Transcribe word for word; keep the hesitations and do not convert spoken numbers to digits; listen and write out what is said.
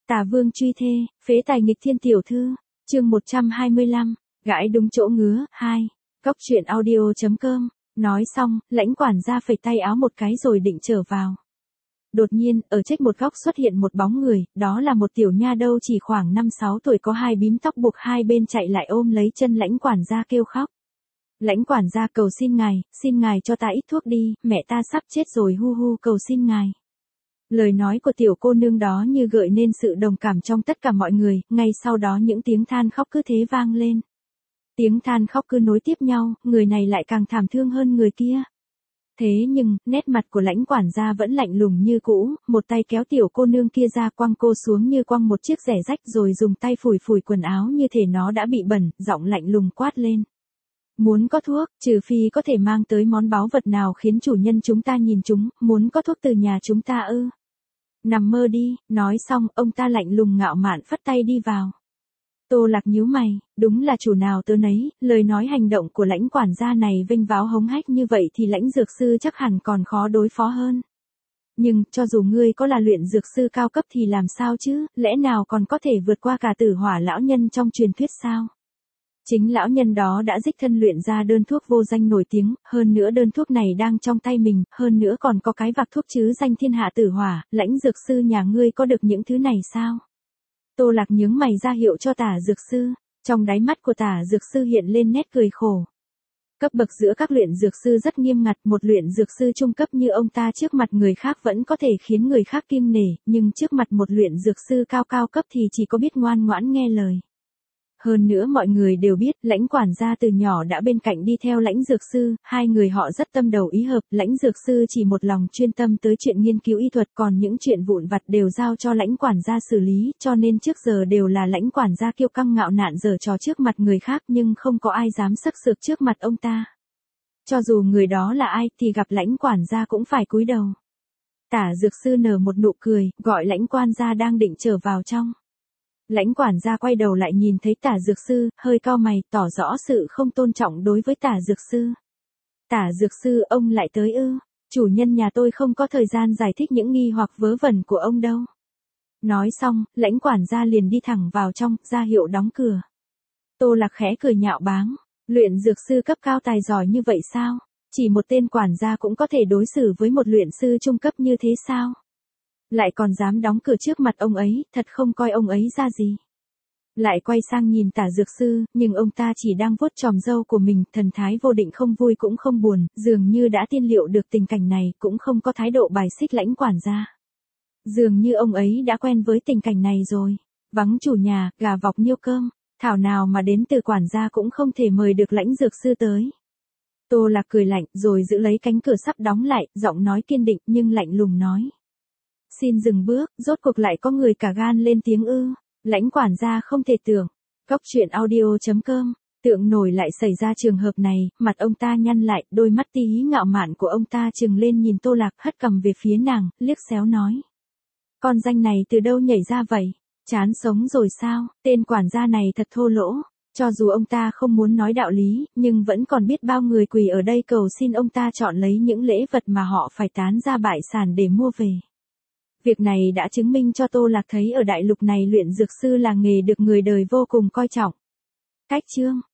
Tả Vương truy thê, phế tài nghịch thiên tiểu thư, chương một trăm hai mươi lăm, gãi đúng chỗ ngứa, hai. Cốc truyện audio chấm com, nói xong, lãnh quản gia phẩy tay áo một cái rồi định trở vào. Đột nhiên, ở trách một góc xuất hiện một bóng người, đó là một tiểu nha đâu chỉ khoảng năm sáu tuổi có hai bím tóc buộc hai bên chạy lại ôm lấy chân lãnh quản gia kêu khóc. Lãnh quản gia cầu xin ngài, xin ngài cho ta ít thuốc đi, mẹ ta sắp chết rồi hu hu cầu xin ngài. Lời nói của tiểu cô nương đó như gợi nên sự đồng cảm trong tất cả mọi người, ngay sau đó những tiếng than khóc cứ thế vang lên. Tiếng than khóc cứ nối tiếp nhau, người này lại càng thảm thương hơn người kia. Thế nhưng, nét mặt của lãnh quản gia vẫn lạnh lùng như cũ, một tay kéo tiểu cô nương kia ra quăng cô xuống như quăng một chiếc rẻ rách rồi dùng tay phủi phủi quần áo như thể nó đã bị bẩn, giọng lạnh lùng quát lên. Muốn có thuốc, trừ phi có thể mang tới món báu vật nào khiến chủ nhân chúng ta nhìn chúng, muốn có thuốc từ nhà chúng ta ư. Nằm mơ đi, nói xong, ông ta lạnh lùng ngạo mạn phất tay đi vào. Tô Lạc nhíu mày, đúng là chủ nào tớ nấy, lời nói hành động của lãnh quản gia này vênh váo hống hách như vậy thì lãnh dược sư chắc hẳn còn khó đối phó hơn. Nhưng, cho dù ngươi có là luyện dược sư cao cấp thì làm sao chứ, lẽ nào còn có thể vượt qua cả Tử Hỏa lão nhân trong truyền thuyết sao? Chính lão nhân đó đã đích thân luyện ra đơn thuốc vô danh nổi tiếng, hơn nữa đơn thuốc này đang trong tay mình, hơn nữa còn có cái vạc thuốc chứ danh thiên hạ Tử Hỏa, lãnh dược sư nhà ngươi có được những thứ này sao? Tô Lạc nhướng mày ra hiệu cho Tả dược sư, trong đáy mắt của Tả dược sư hiện lên nét cười khổ. Cấp bậc giữa các luyện dược sư rất nghiêm ngặt, một luyện dược sư trung cấp như ông ta trước mặt người khác vẫn có thể khiến người khác kiêng nể, nhưng trước mặt một luyện dược sư cao cao cấp thì chỉ có biết ngoan ngoãn nghe lời. Hơn nữa mọi người đều biết, lãnh quản gia từ nhỏ đã bên cạnh đi theo lãnh dược sư, hai người họ rất tâm đầu ý hợp, lãnh dược sư chỉ một lòng chuyên tâm tới chuyện nghiên cứu y thuật, còn những chuyện vụn vặt đều giao cho lãnh quản gia xử lý, cho nên trước giờ đều là lãnh quản gia kiêu căng ngạo nạn giở trò trước mặt người khác nhưng không có ai dám sắc sược trước mặt ông ta. Cho dù người đó là ai thì gặp lãnh quản gia cũng phải cúi đầu. Tả dược sư nở một nụ cười, gọi lãnh quan gia đang định trở vào trong. Lãnh quản gia quay đầu lại nhìn thấy Tả dược sư, hơi cau mày, tỏ rõ sự không tôn trọng đối với Tả dược sư. Tả dược sư, ông lại tới ư? Chủ nhân nhà tôi không có thời gian giải thích những nghi hoặc vớ vẩn của ông đâu. Nói xong, lãnh quản gia liền đi thẳng vào trong, ra hiệu đóng cửa. Tô Lạc khẽ cười nhạo báng, luyện dược sư cấp cao tài giỏi như vậy sao? Chỉ một tên quản gia cũng có thể đối xử với một luyện sư trung cấp như thế sao? Lại còn dám đóng cửa trước mặt ông ấy, thật không coi ông ấy ra gì. Lại quay sang nhìn Tả dược sư, nhưng ông ta chỉ đang vuốt chòm râu của mình, thần thái vô định không vui cũng không buồn, dường như đã tiên liệu được tình cảnh này, cũng không có thái độ bài xích lãnh quản gia. Dường như ông ấy đã quen với tình cảnh này rồi. Vắng chủ nhà, gà vọc nhiêu cơm, thảo nào mà đến từ quản gia cũng không thể mời được lãnh dược sư tới. Tô Lạc cười lạnh, rồi giữ lấy cánh cửa sắp đóng lại, giọng nói kiên định nhưng lạnh lùng nói. Xin dừng bước, rốt cuộc lại có người cả gan lên tiếng ư, lãnh quản gia không thể tưởng. Cốc truyện audio chấm com, tượng nổi lại xảy ra trường hợp này, mặt ông ta nhăn lại, đôi mắt tí hí ngạo mạn của ông ta trừng lên nhìn Tô Lạc, hất cầm về phía nàng, liếc xéo nói. Con danh này từ đâu nhảy ra vậy? Chán sống rồi sao? Tên quản gia này thật thô lỗ. Cho dù ông ta không muốn nói đạo lý, nhưng vẫn còn biết bao người quỳ ở đây cầu xin ông ta chọn lấy những lễ vật mà họ phải tán ra bại sản để mua về. Việc này đã chứng minh cho Tô Lạc thấy ở đại lục này luyện dược sư là nghề được người đời vô cùng coi trọng. Cách chương